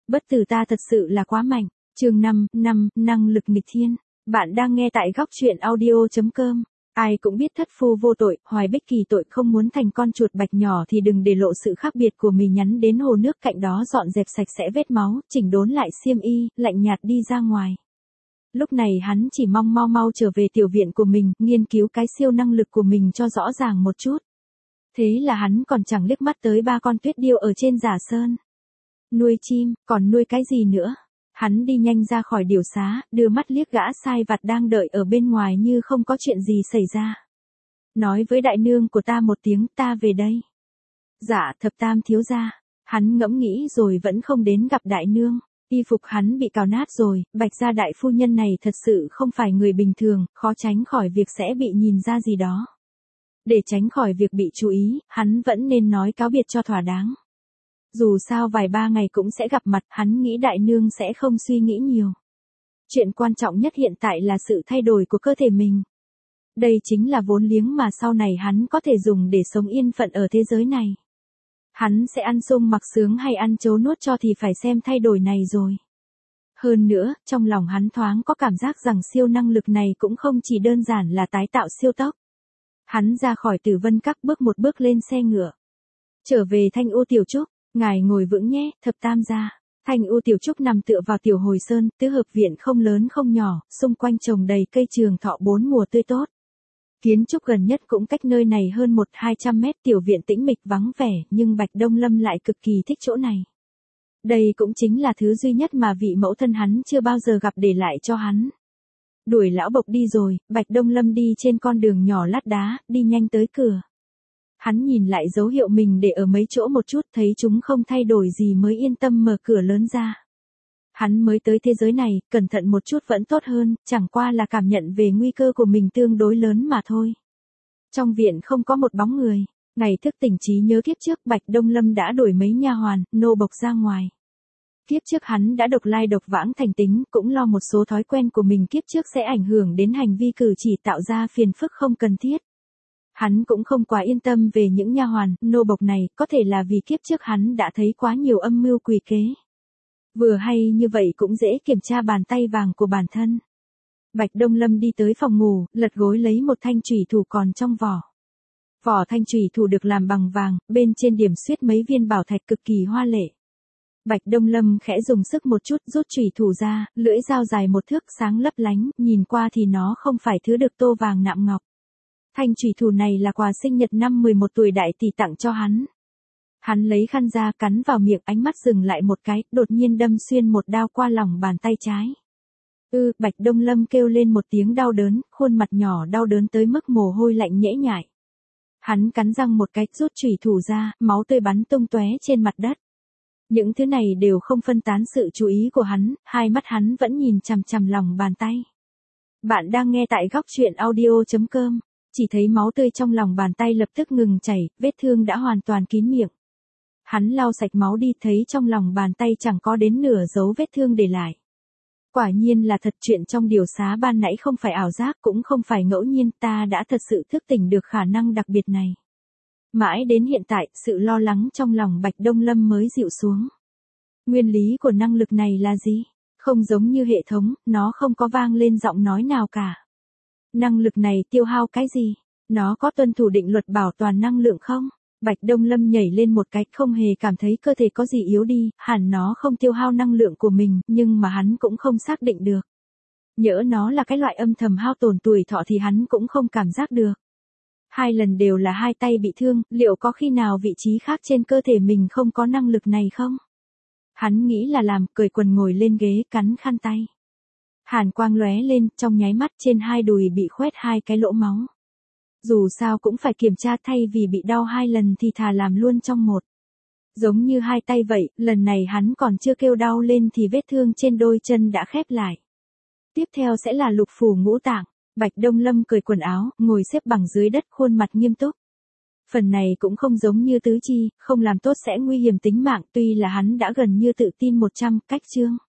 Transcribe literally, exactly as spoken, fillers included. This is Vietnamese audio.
Bất tử ta thật sự là quá mạnh. Chương năm, năm, năng lực nghịch thiên. Bạn đang nghe tại góc truyện audio chấm com. Ai cũng biết thất phu vô tội, Hoài Bích Kỳ tội không muốn thành con chuột bạch nhỏ thì đừng để lộ sự khác biệt của mình, nhắn đến hồ nước cạnh đó dọn dẹp sạch sẽ vết máu, chỉnh đốn lại xiêm y, lạnh nhạt đi ra ngoài. Lúc này hắn chỉ mong mau mau trở về tiểu viện của mình, nghiên cứu cái siêu năng lực của mình cho rõ ràng một chút. Thế là hắn còn chẳng liếc mắt tới ba con tuyết điêu ở trên giả sơn. Nuôi chim, còn nuôi cái gì nữa? Hắn đi nhanh ra khỏi điểu xá, đưa mắt liếc gã sai vặt đang đợi ở bên ngoài như không có chuyện gì xảy ra. Nói với đại nương của ta một tiếng, ta về đây. Dạ, thập tam thiếu gia. Hắn ngẫm nghĩ rồi vẫn không đến gặp đại nương. Y phục hắn bị cào nát rồi, Bạch gia đại phu nhân này thật sự không phải người bình thường, khó tránh khỏi việc sẽ bị nhìn ra gì đó. Để tránh khỏi việc bị chú ý, hắn vẫn nên nói cáo biệt cho thỏa đáng. Dù sao vài ba ngày cũng sẽ gặp mặt, hắn nghĩ đại nương sẽ không suy nghĩ nhiều. Chuyện quan trọng nhất hiện tại là sự thay đổi của cơ thể mình. Đây chính là vốn liếng mà sau này hắn có thể dùng để sống yên phận ở thế giới này. Hắn sẽ ăn sung mặc sướng hay ăn chấu nuốt cho thì phải xem thay đổi này rồi. Hơn nữa, trong lòng hắn thoáng có cảm giác rằng siêu năng lực này cũng không chỉ đơn giản là tái tạo siêu tốc. Hắn ra khỏi Tử Vân Các bước một bước lên xe ngựa. Trở về Thanh U Tiểu Trúc, ngài ngồi vững nhé, thập tam gia. Thanh U Tiểu Trúc nằm tựa vào Tiểu Hồi Sơn, tứ hợp viện không lớn không nhỏ, xung quanh trồng đầy cây trường thọ bốn mùa tươi tốt. Kiến trúc gần nhất cũng cách nơi này hơn một hai trăm mét, tiểu viện tĩnh mịch vắng vẻ, nhưng Bạch Đông Lâm lại cực kỳ thích chỗ này. Đây cũng chính là thứ duy nhất mà vị mẫu thân hắn chưa bao giờ gặp để lại cho hắn. Đuổi lão Bộc đi rồi, Bạch Đông Lâm đi trên con đường nhỏ lát đá, đi nhanh tới cửa. Hắn nhìn lại dấu hiệu mình để ở mấy chỗ một chút, thấy chúng không thay đổi gì mới yên tâm mở cửa lớn ra. Hắn mới tới thế giới này, cẩn thận một chút vẫn tốt hơn, chẳng qua là cảm nhận về nguy cơ của mình tương đối lớn mà thôi. Trong viện không có một bóng người, ngày thức tỉnh trí nhớ kiếp trước Bạch Đông Lâm đã đuổi mấy nha hoàn, nô bộc ra ngoài. Kiếp trước hắn đã độc lai độc vãng thành tính, cũng lo một số thói quen của mình kiếp trước sẽ ảnh hưởng đến hành vi cử chỉ, tạo ra phiền phức không cần thiết. Hắn cũng không quá yên tâm về những nha hoàn, nô bộc này, có thể là vì kiếp trước hắn đã thấy quá nhiều âm mưu quỷ kế. Vừa hay như vậy cũng dễ kiểm tra bàn tay vàng của bản thân. Bạch Đông Lâm đi tới phòng ngủ, lật gối lấy một thanh chủy thủ còn trong vỏ. Vỏ thanh chủy thủ được làm bằng vàng, bên trên điểm xuyết mấy viên bảo thạch cực kỳ hoa lệ. Bạch Đông Lâm khẽ dùng sức một chút rút chủy thủ ra, lưỡi dao dài một thước sáng lấp lánh, nhìn qua thì nó không phải thứ được tô vàng nạm ngọc. Thanh chủy thủ này là quà sinh nhật năm mười một tuổi đại tỷ tặng cho hắn. Hắn lấy khăn ra cắn vào miệng, ánh mắt dừng lại một cái, đột nhiên đâm xuyên một đao qua lòng bàn tay trái. Ư, Bạch Đông Lâm kêu lên một tiếng đau đớn, khuôn mặt nhỏ đau đớn tới mức mồ hôi lạnh nhễ nhại. Hắn cắn răng một cái, rút chủy thủ ra, máu tươi bắn tung tóe trên mặt đất. Những thứ này đều không phân tán sự chú ý của hắn, hai mắt hắn vẫn nhìn chằm chằm lòng bàn tay. Bạn đang nghe tại góc truyện audio chấm com. Chỉ thấy máu tươi trong lòng bàn tay lập tức ngừng chảy, vết thương đã hoàn toàn kín miệng. Hắn lau sạch máu đi, thấy trong lòng bàn tay chẳng có đến nửa dấu vết thương để lại. Quả nhiên là thật, chuyện trong điều xá ban nãy không phải ảo giác, cũng không phải ngẫu nhiên, ta đã thật sự thức tỉnh được khả năng đặc biệt này. Mãi đến hiện tại, sự lo lắng trong lòng Bạch Đông Lâm mới dịu xuống. Nguyên lý của năng lực này là gì? Không giống như hệ thống, nó không có vang lên giọng nói nào cả. Năng lực này tiêu hao cái gì? Nó có tuân thủ định luật bảo toàn năng lượng không? Bạch Đông Lâm nhảy lên một cái, không hề cảm thấy cơ thể có gì yếu đi, hẳn nó không tiêu hao năng lượng của mình, nhưng mà hắn cũng không xác định được. Nhỡ nó là cái loại âm thầm hao tổn tuổi thọ thì hắn cũng không cảm giác được. Hai lần đều là hai tay bị thương, liệu có khi nào vị trí khác trên cơ thể mình không có năng lực này không? Hắn nghĩ là làm, cởi quần ngồi lên ghế, cắn khăn tay. Hàn quang lóe lên, trong nháy mắt trên hai đùi bị khoét hai cái lỗ máu. Dù sao cũng phải kiểm tra, thay vì bị đau hai lần thì thà làm luôn trong một. Giống như hai tay vậy, lần này hắn còn chưa kêu đau lên thì vết thương trên đôi chân đã khép lại. Tiếp theo sẽ là lục phủ ngũ tạng. Bạch Đông Lâm cởi quần áo, ngồi xếp bằng dưới đất, khuôn mặt nghiêm túc. Phần này cũng không giống như tứ chi, không làm tốt sẽ nguy hiểm tính mạng, tuy là hắn đã gần như tự tin một trăm, cách chương.